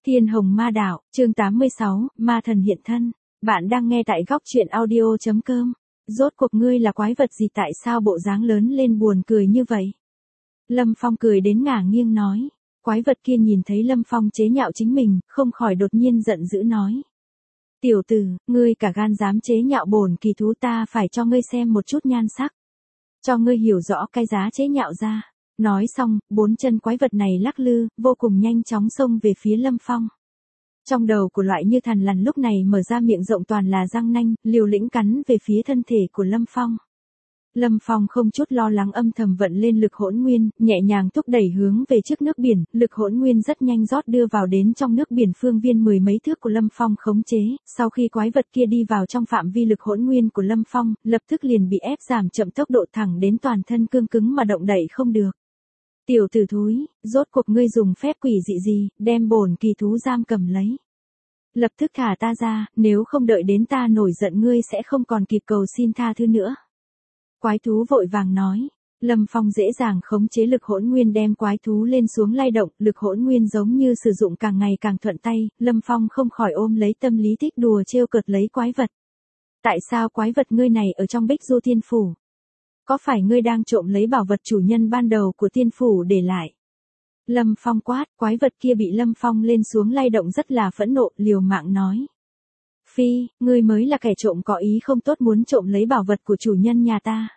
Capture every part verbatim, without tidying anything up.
Thiên Hồng Ma Đạo, chương tám mươi sáu, Ma Thần Hiện Thân. Bạn đang nghe tại góc truyện audio chấm com. Rốt cuộc ngươi là quái vật gì, tại sao bộ dáng lớn lên buồn cười như vậy? Lâm Phong cười đến ngả nghiêng nói. Quái vật kia nhìn thấy Lâm Phong chế nhạo chính mình, không khỏi đột nhiên giận dữ nói. Tiểu tử, ngươi cả gan dám chế nhạo bổn kỳ thú, ta phải cho ngươi xem một chút nhan sắc. Cho ngươi hiểu rõ cái giá chế nhạo ra. Nói xong, bốn chân quái vật này lắc lư, vô cùng nhanh chóng xông về phía Lâm Phong. Trong đầu của loại như thằn lằn lúc này mở ra miệng rộng toàn là răng nanh, liều lĩnh cắn về phía thân thể của Lâm Phong. Lâm Phong không chút lo lắng âm thầm vận lên lực hỗn nguyên, nhẹ nhàng thúc đẩy hướng về trước nước biển, lực hỗn nguyên rất nhanh rót đưa vào đến trong nước biển phương viên mười mấy thước của Lâm Phong khống chế. Sau khi quái vật kia đi vào trong phạm vi lực hỗn nguyên của Lâm Phong, lập tức liền bị ép giảm chậm tốc độ thẳng đến toàn thân cương cứng mà động đậy không được. Tiểu tử thúi, rốt cuộc ngươi dùng phép quỷ dị gì, đem bổn kỳ thú giam cầm lấy. Lập tức thả ta ra, nếu không đợi đến ta nổi giận ngươi sẽ không còn kịp cầu xin tha thứ nữa. Quái thú vội vàng nói. Lâm Phong dễ dàng khống chế lực hỗn nguyên đem quái thú lên xuống lay động, lực hỗn nguyên giống như sử dụng càng ngày càng thuận tay, Lâm Phong không khỏi ôm lấy tâm lý thích đùa trêu cợt lấy quái vật. Tại sao quái vật ngươi này ở trong Bích Du Tiên Phủ? Có phải ngươi đang trộm lấy bảo vật chủ nhân ban đầu của tiên phủ để lại? Lâm Phong quát, quái vật kia bị Lâm Phong lên xuống lay động rất là phẫn nộ, liều mạng nói. Phi, ngươi mới là kẻ trộm có ý không tốt muốn trộm lấy bảo vật của chủ nhân nhà ta.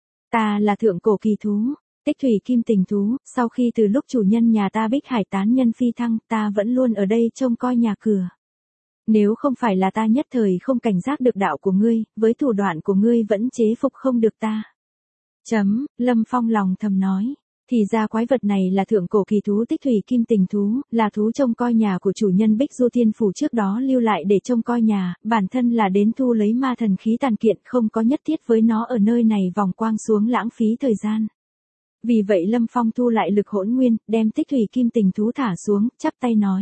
Ta là thượng cổ kỳ thú, Tích Thủy Kim Tình thú, sau khi từ lúc chủ nhân nhà ta Bích Hải tán nhân phi thăng, ta vẫn luôn ở đây trông coi nhà cửa. Nếu không phải là ta nhất thời không cảnh giác được đạo của ngươi, với thủ đoạn của ngươi vẫn chế phục không được ta. Chấm, Lâm Phong lòng thầm nói. Thì ra quái vật này là thượng cổ kỳ thú Tích Thủy Kim Tình thú, là thú trông coi nhà của chủ nhân Bích Du Tiên Phủ trước đó lưu lại để trông coi nhà, bản thân là đến thu lấy ma thần khí tàn kiện, không có nhất thiết với nó ở nơi này vòng quang xuống lãng phí thời gian. Vì vậy Lâm Phong thu lại lực hỗn nguyên, đem Tích Thủy Kim Tình thú thả xuống, chắp tay nói.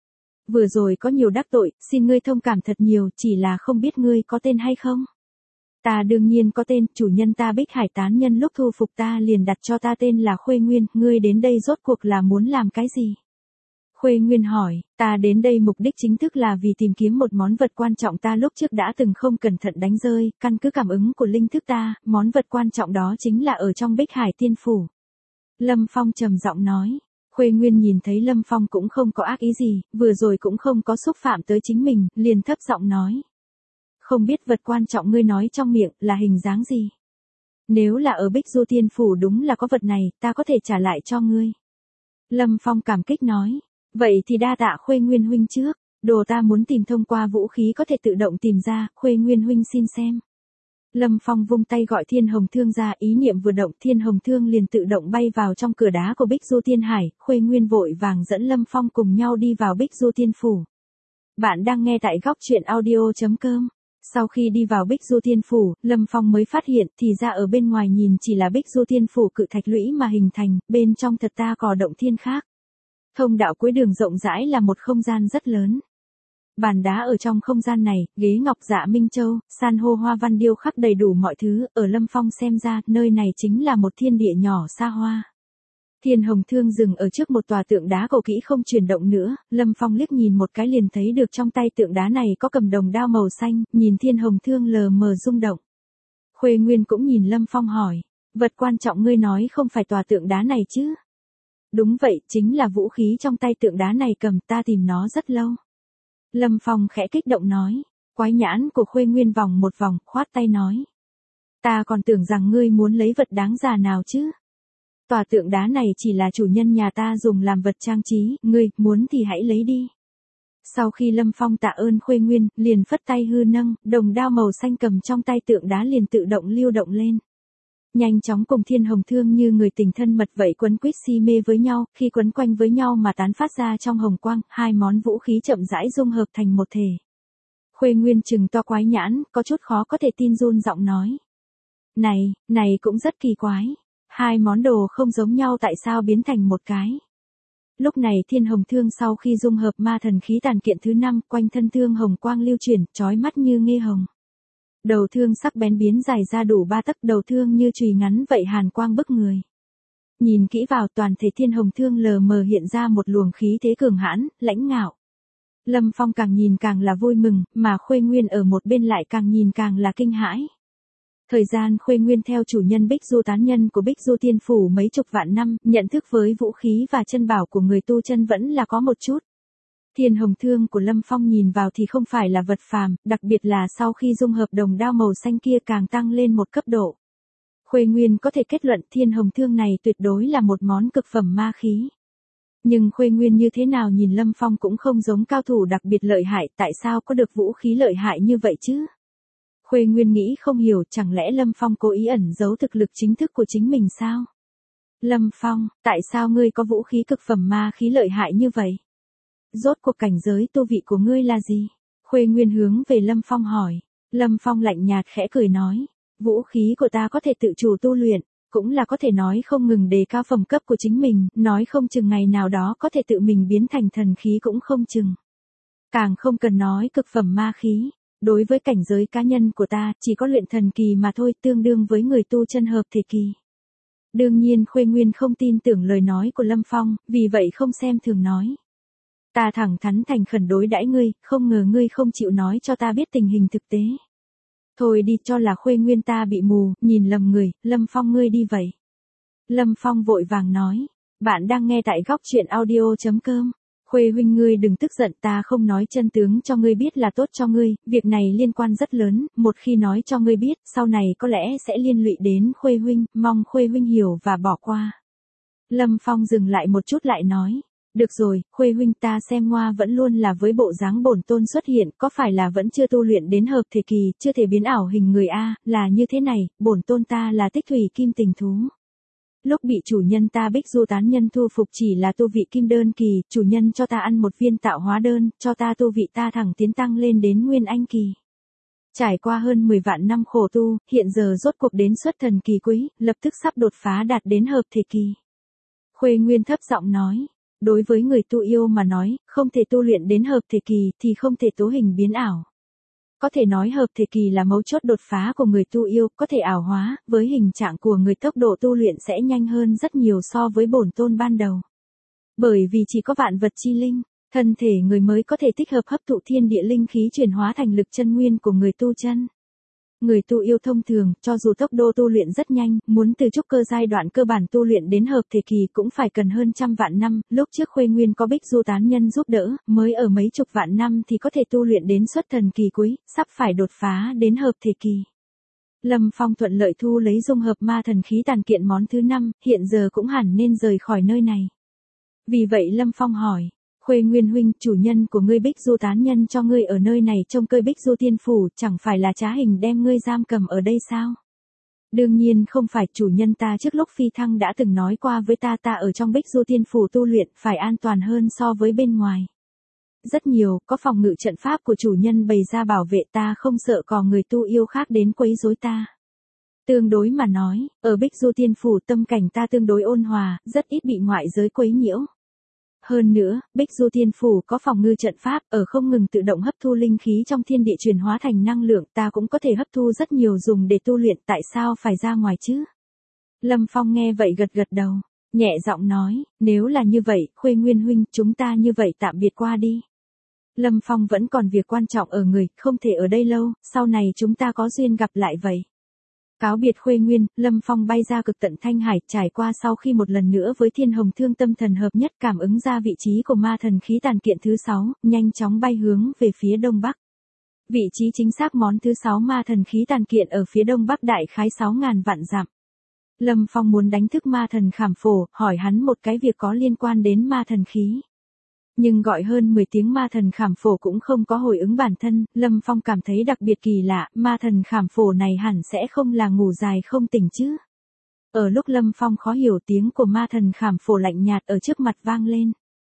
Vừa rồi có nhiều đắc tội, xin ngươi thông cảm thật nhiều, chỉ là không biết ngươi có tên hay không? Ta đương nhiên có tên, chủ nhân ta Bích Hải tán nhân lúc thu phục ta liền đặt cho ta tên là Khuê Nguyên, ngươi đến đây rốt cuộc là muốn làm cái gì? Khuê Nguyên hỏi, ta đến đây mục đích chính thức là vì tìm kiếm một món vật quan trọng ta lúc trước đã từng không cẩn thận đánh rơi, căn cứ cảm ứng của linh thức ta, món vật quan trọng đó chính là ở trong Bích Hải Tiên Phủ. Lâm Phong trầm giọng nói. Khuê Nguyên nhìn thấy Lâm Phong cũng không có ác ý gì, vừa rồi cũng không có xúc phạm tới chính mình, liền thấp giọng nói. Không biết vật quan trọng ngươi nói trong miệng là hình dáng gì? Nếu là ở Bích Du Tiên Phủ đúng là có vật này, ta có thể trả lại cho ngươi. Lâm Phong cảm kích nói. Vậy thì đa tạ Khuê Nguyên huynh trước, đồ ta muốn tìm thông qua vũ khí có thể tự động tìm ra, Khuê Nguyên huynh xin xem. Lâm Phong vung tay gọi Thiên Hồng Thương ra, ý niệm vừa động Thiên Hồng Thương liền tự động bay vào trong cửa đá của Bích Du Tiên Hải, Khuê Nguyên vội vàng dẫn Lâm Phong cùng nhau đi vào Bích Du Tiên Phủ. Bạn đang nghe tại góc truyện audio chấm com. Sau khi đi vào Bích Du Tiên Phủ, Lâm Phong mới phát hiện thì ra ở bên ngoài nhìn chỉ là Bích Du Tiên Phủ cự thạch lũy mà hình thành, bên trong thật ta có động thiên khác. Thông đạo cuối đường rộng rãi là một không gian rất lớn. Bàn đá ở trong không gian này, ghế ngọc dạ minh châu, san hô hoa văn điêu khắc đầy đủ mọi thứ, ở Lâm Phong xem ra, nơi này chính là một thiên địa nhỏ xa hoa. Thiên Hồng Thương dừng ở trước một tòa tượng đá cổ kỹ không chuyển động nữa, Lâm Phong liếc nhìn một cái liền thấy được trong tay tượng đá này có cầm đồng đao màu xanh, nhìn Thiên Hồng Thương lờ mờ rung động. Khuê Nguyên cũng nhìn Lâm Phong hỏi, vật quan trọng ngươi nói không phải tòa tượng đá này chứ? Đúng vậy, chính là vũ khí trong tay tượng đá này cầm, ta tìm nó rất lâu. Lâm Phong khẽ kích động nói, quái nhãn của Khuê Nguyên vòng một vòng, khoát tay nói. Ta còn tưởng rằng ngươi muốn lấy vật đáng giá nào chứ? Tòa tượng đá này chỉ là chủ nhân nhà ta dùng làm vật trang trí, ngươi, muốn thì hãy lấy đi. Sau khi Lâm Phong tạ ơn Khuê Nguyên, liền phất tay hư nâng, đồng đao màu xanh cầm trong tay tượng đá liền tự động lưu động lên. Nhanh chóng cùng Thiên Hồng Thương như người tình thân mật vậy quấn quýt si mê với nhau, khi quấn quanh với nhau mà tán phát ra trong hồng quang, hai món vũ khí chậm rãi dung hợp thành một thể. Khuê Nguyên trừng to quái nhãn, có chút khó có thể tin run giọng nói. Này, này cũng rất kỳ quái. Hai món đồ không giống nhau tại sao biến thành một cái. Lúc này Thiên Hồng Thương sau khi dung hợp ma thần khí tàn kiện thứ năm, quanh thân thương hồng quang lưu chuyển, chói mắt như nghê hồng. Đầu thương sắc bén biến dài ra đủ ba tấc, đầu thương như chùy ngắn vậy hàn quang bức người. Nhìn kỹ vào toàn thể Thiên Hồng Thương lờ mờ hiện ra một luồng khí thế cường hãn, lãnh ngạo. Lâm Phong càng nhìn càng là vui mừng, mà Khuê Nguyên ở một bên lại càng nhìn càng là kinh hãi. Thời gian Khuê Nguyên theo chủ nhân Bích Du tán nhân của Bích Du Tiên Phủ mấy chục vạn năm, nhận thức với vũ khí và chân bảo của người tu chân vẫn là có một chút. Thiên hồng thương của Lâm Phong nhìn vào thì không phải là vật phàm, đặc biệt là sau khi dung hợp đồng đao màu xanh kia càng tăng lên một cấp độ. Khuê Nguyên có thể kết luận thiên hồng thương này tuyệt đối là một món cực phẩm ma khí. Nhưng Khuê Nguyên như thế nào nhìn Lâm Phong cũng không giống cao thủ đặc biệt lợi hại, tại sao có được vũ khí lợi hại như vậy chứ? Khuê Nguyên nghĩ không hiểu, chẳng lẽ Lâm Phong cố ý ẩn giấu thực lực chính thức của chính mình sao? Lâm Phong, tại sao ngươi có vũ khí cực phẩm ma khí lợi hại như vậy? Rốt cuộc cảnh giới tu vị của ngươi là gì? Khuê Nguyên hướng về Lâm Phong hỏi. Lâm Phong lạnh nhạt khẽ cười nói, vũ khí của ta có thể tự chủ tu luyện, cũng là có thể nói không ngừng đề cao phẩm cấp của chính mình, nói không chừng ngày nào đó có thể tự mình biến thành thần khí cũng không chừng. Càng không cần nói cực phẩm ma khí, đối với cảnh giới cá nhân của ta, chỉ có luyện thần kỳ mà thôi, tương đương với người tu chân hợp thể kỳ. Đương nhiên Khuê Nguyên không tin tưởng lời nói của Lâm Phong, vì vậy không xem thường nói. Ta thẳng thắn thành khẩn đối đãi ngươi, không ngờ ngươi không chịu nói cho ta biết tình hình thực tế. Thôi đi, cho là Khuê Nguyên ta bị mù, nhìn lầm người, Lâm Phong ngươi đi vậy. Lâm Phong vội vàng nói, bạn đang nghe tại góc truyện audio chấm com. Khuê huynh ngươi đừng tức giận, ta không nói chân tướng cho ngươi biết là tốt cho ngươi, việc này liên quan rất lớn, một khi nói cho ngươi biết, sau này có lẽ sẽ liên lụy đến Khuê huynh, mong Khuê huynh hiểu và bỏ qua. Lâm Phong dừng lại một chút lại nói, được rồi, Khuê huynh ta xem ngoa vẫn luôn là với bộ dáng bổn tôn xuất hiện, có phải là vẫn chưa tu luyện đến hợp thể kỳ, chưa thể biến ảo hình người a, là như thế này, bổn tôn ta là Tích Thủy Kim Tình Thú. Lúc bị chủ nhân ta Bích Du tán nhân thu phục chỉ là tu vị kim đơn kỳ, chủ nhân cho ta ăn một viên tạo hóa đơn, cho ta tu vị ta thẳng tiến tăng lên đến nguyên anh kỳ. Trải qua hơn mười vạn năm khổ tu, hiện giờ rốt cuộc đến xuất thần kỳ quý, lập tức sắp đột phá đạt đến hợp thể kỳ. Khuê Nguyên thấp giọng nói, đối với người tu yêu mà nói, không thể tu luyện đến hợp thể kỳ thì không thể tố hình biến ảo. Có thể nói hợp thể kỳ là mấu chốt đột phá của người tu yêu, có thể ảo hóa, với hình trạng của người tốc độ tu luyện sẽ nhanh hơn rất nhiều so với bổn tôn ban đầu. Bởi vì chỉ có vạn vật chi linh, thân thể người mới có thể tích hợp hấp thụ thiên địa linh khí chuyển hóa thành lực chân nguyên của người tu chân. Người tu yêu thông thường, cho dù tốc độ tu luyện rất nhanh, muốn từ trúc cơ giai đoạn cơ bản tu luyện đến hợp thể kỳ cũng phải cần hơn trăm vạn năm, lúc trước Khuê Nguyên có Bích Du tán nhân giúp đỡ, mới ở mấy chục vạn năm thì có thể tu luyện đến xuất thần kỳ cuối, sắp phải đột phá đến hợp thể kỳ. Lâm Phong thuận lợi thu lấy dung hợp ma thần khí tàn kiện món thứ năm, hiện giờ cũng hẳn nên rời khỏi nơi này. Vì vậy Lâm Phong hỏi, Khuê Nguyên huynh, chủ nhân của ngươi Bích Du tán nhân cho ngươi ở nơi này trông coi Bích Du Tiên Phủ, chẳng phải là trá hình đem ngươi giam cầm ở đây sao? Đương nhiên không phải, chủ nhân ta trước lúc phi thăng đã từng nói qua với ta ta ở trong Bích Du Tiên Phủ tu luyện phải an toàn hơn so với bên ngoài. Rất nhiều, có phòng ngự trận pháp của chủ nhân bày ra bảo vệ ta không sợ có người tu yêu khác đến quấy rối ta. Tương đối mà nói, ở Bích Du Tiên Phủ tâm cảnh ta tương đối ôn hòa, rất ít bị ngoại giới quấy nhiễu. Hơn nữa, Bích Du Tiên Phủ có phòng ngự trận pháp, ở không ngừng tự động hấp thu linh khí trong thiên địa chuyển hóa thành năng lượng, ta cũng có thể hấp thu rất nhiều dùng để tu luyện, tại sao phải ra ngoài chứ? Lâm Phong nghe vậy gật gật đầu, nhẹ giọng nói, nếu là như vậy, Khuê Nguyên huynh, chúng ta như vậy tạm biệt qua đi. Lâm Phong vẫn còn việc quan trọng ở người, không thể ở đây lâu, sau này chúng ta có duyên gặp lại vậy. Cáo biệt Khuê Nguyên, Lâm Phong bay ra cực tận Thanh Hải, trải qua sau khi một lần nữa với Thiên Hồng Thương tâm thần hợp nhất cảm ứng ra vị trí của ma thần khí tàn kiện thứ sáu, nhanh chóng bay hướng về phía đông bắc. Vị trí chính xác món thứ sáu ma thần khí tàn kiện ở phía đông bắc đại khái sáu ngàn vạn dặm. Lâm Phong muốn đánh thức ma thần Khảm Phổ, hỏi hắn một cái việc có liên quan đến ma thần khí. Nhưng gọi hơn mười tiếng ma thần Khảm Phổ cũng không có hồi ứng bản thân, Lâm Phong cảm thấy đặc biệt kỳ lạ, ma thần Khảm Phổ này hẳn sẽ không là ngủ dài không tỉnh chứ. Ở lúc Lâm Phong khó hiểu tiếng của ma thần Khảm Phổ lạnh nhạt ở trước mặt vang lên.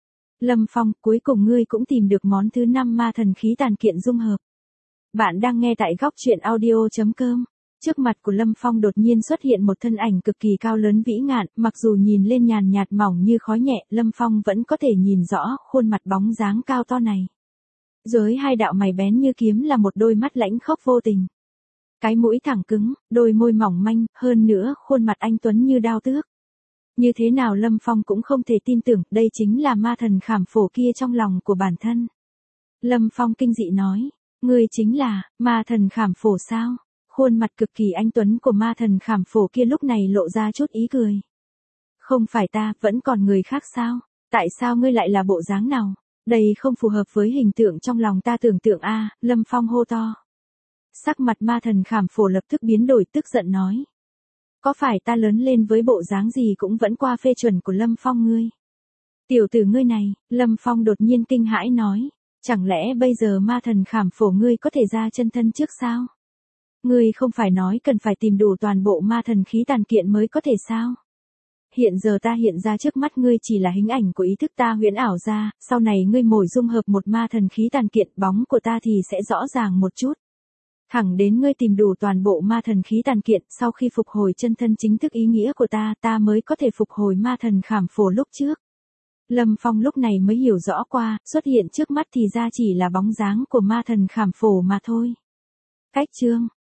Lâm Phong, cuối cùng ngươi cũng tìm được món thứ năm ma thần khí tàn kiện dung hợp. Bạn đang nghe tại góc truyện audio chấm com. Trước mặt của Lâm Phong đột nhiên xuất hiện một thân ảnh cực kỳ cao lớn vĩ ngạn, mặc dù nhìn lên nhàn nhạt mỏng như khói nhẹ, Lâm Phong vẫn có thể nhìn rõ khuôn mặt bóng dáng cao to này. Dưới hai đạo mày bén như kiếm là một đôi mắt lãnh khốc vô tình. Cái mũi thẳng cứng, đôi môi mỏng manh, hơn nữa khuôn mặt anh tuấn như đao tước. Như thế nào Lâm Phong cũng không thể tin tưởng đây chính là ma thần Khảm Phổ kia trong lòng của bản thân. Lâm Phong kinh dị nói, ngươi chính là, ma thần khảm phổ sao? Khuôn mặt cực kỳ anh tuấn của ma thần khảm phổ kia lúc này lộ ra chút ý cười. Không phải ta, vẫn còn người khác sao? Tại sao ngươi lại là bộ dáng nào? Đây không phù hợp với hình tượng trong lòng ta tưởng tượng a, Lâm Phong hô to. Sắc mặt ma thần khảm phổ lập tức biến đổi, tức giận nói. Có phải ta lớn lên với bộ dáng gì cũng vẫn qua phê chuẩn của Lâm Phong ngươi? Tiểu tử ngươi này, Lâm Phong đột nhiên kinh hãi nói. Chẳng lẽ bây giờ ma thần khảm phổ ngươi có thể ra chân thân trước sao? Ngươi không phải nói cần phải tìm đủ toàn bộ ma thần khí tàn kiện mới có thể sao? Hiện giờ ta hiện ra trước mắt ngươi chỉ là hình ảnh của ý thức ta huyễn ảo ra, sau này ngươi mồi dung hợp một ma thần khí tàn kiện, bóng của ta thì sẽ rõ ràng một chút. Thẳng đến ngươi tìm đủ toàn bộ ma thần khí tàn kiện, sau khi phục hồi chân thân chính thức ý nghĩa của ta, ta mới có thể phục hồi ma thần khảm phổ lúc trước. Lâm Phong lúc này mới hiểu rõ qua, xuất hiện trước mắt thì ra chỉ là bóng dáng của ma thần khảm phổ mà thôi. Cách chương